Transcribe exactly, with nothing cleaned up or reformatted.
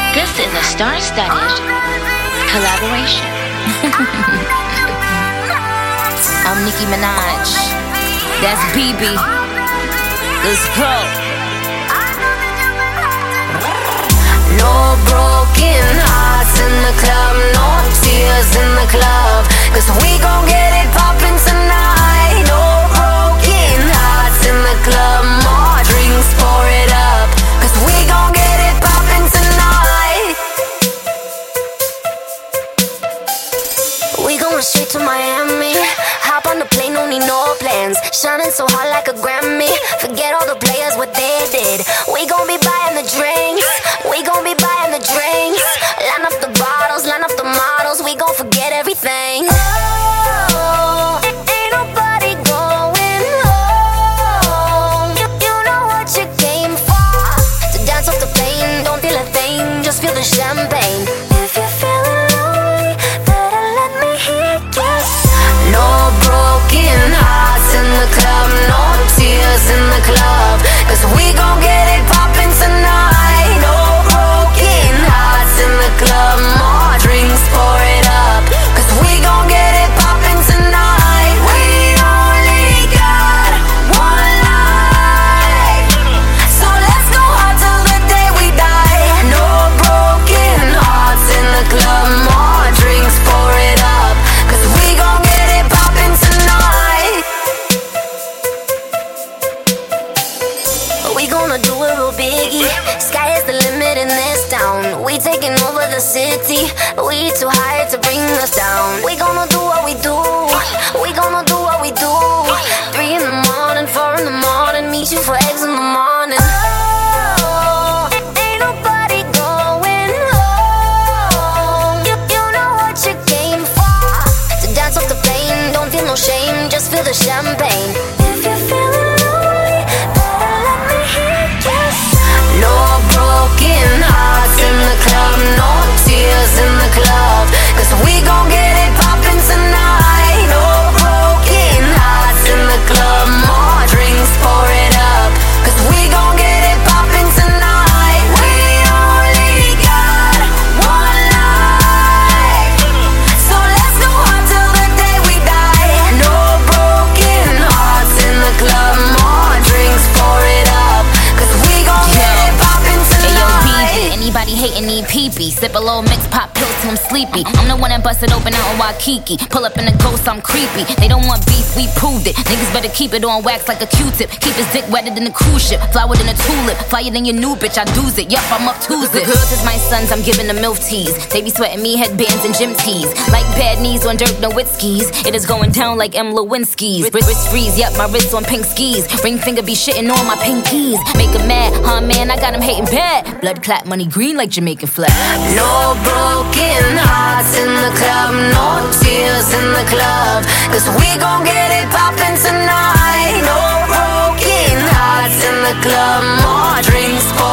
This is a star-studded collaboration. I'm Nicki Minaj. That's B B. Let's go. No broken hearts in the club, no tears in the club, 'cause we gon' get it poppin' tonight. No broken hearts in the club, more drinks, pour it up, 'cause we gon' get it poppin' tonight. We going straight to Miami. Hop on the plane, don't need no plans. Shining so hot like a Grammy. Forget all the players, what they did. We gon' be buying the drinks. We gon' be buying the drinks. Line up the bottles, line up the models. We gon' forget everything. Oh, ain't nobody going home. You, you know what you came for. To dance off the plane, don't feel a thing, just feel the champagne. If you're feeling lonely, better let me hear you. No broken hearts in the club, no tears in the club, 'cause we gon' get it poppin' tonight. No broken hearts in the club, more drinks, pour it up, 'cause we gon' get it poppin' tonight. We only got one life, so let's go hard till the day we die. No broken hearts in the club, more drinks, pour it up, 'cause we gon' get it poppin' tonight. We gonna do it real biggie. Sky is the limit in this town. We taking over the city. We too high to bring us down. We gonna do what we do. We gonna do what we do. Three in the morning, four in the morning. Meet you for eggs in the morning. Oh, ain't nobody going home. You, you know what you came for. To dance off the plane, don't feel no shame, just feel the champagne. If you're feeling lonely, better let me hear you. No broken hearts in the club, no tears in the club, 'cause we gon' get it poppin' tonight. No broken hearts in the club, more drinks, pour it up, 'cause we gon' get it poppin' tonight. We only got one life, so let's go hard till the day we die. No broken hearts in the club, more drinks, pour it up, 'cause we gon' get it poppin' tonight. Ayo, anybody hating need pee-pee. Sip a little mix, pop pills till I'm sleepy. I'm the one that busted open out in Waikiki. Pull up in the ghost, I'm creepy. They don't want beef, we proved it. Niggas better keep it on wax like a Q-tip. Keep his dick wetter than a cruise ship. Flower than a tulip. Flyer than your new bitch, I do's it. Yup, I'm up Tuesday. Girls is my sons, I'm giving them milf teas. They be sweating me headbands and gym tees. Like bad knees on Dirk Nowitzki's. It is going down like M. Lewinsky's. Wrist, wrist freeze, yup, my wrist on pink skis. Ring finger be shitting on my pinkies. Make him mad, huh man, I got him hating bad. Blood clot, money green like Jamaican flag. No broken hearts in the club, no tears in the club, 'cause we gon' get it poppin' tonight. No broken hearts in the club, more drinks, pour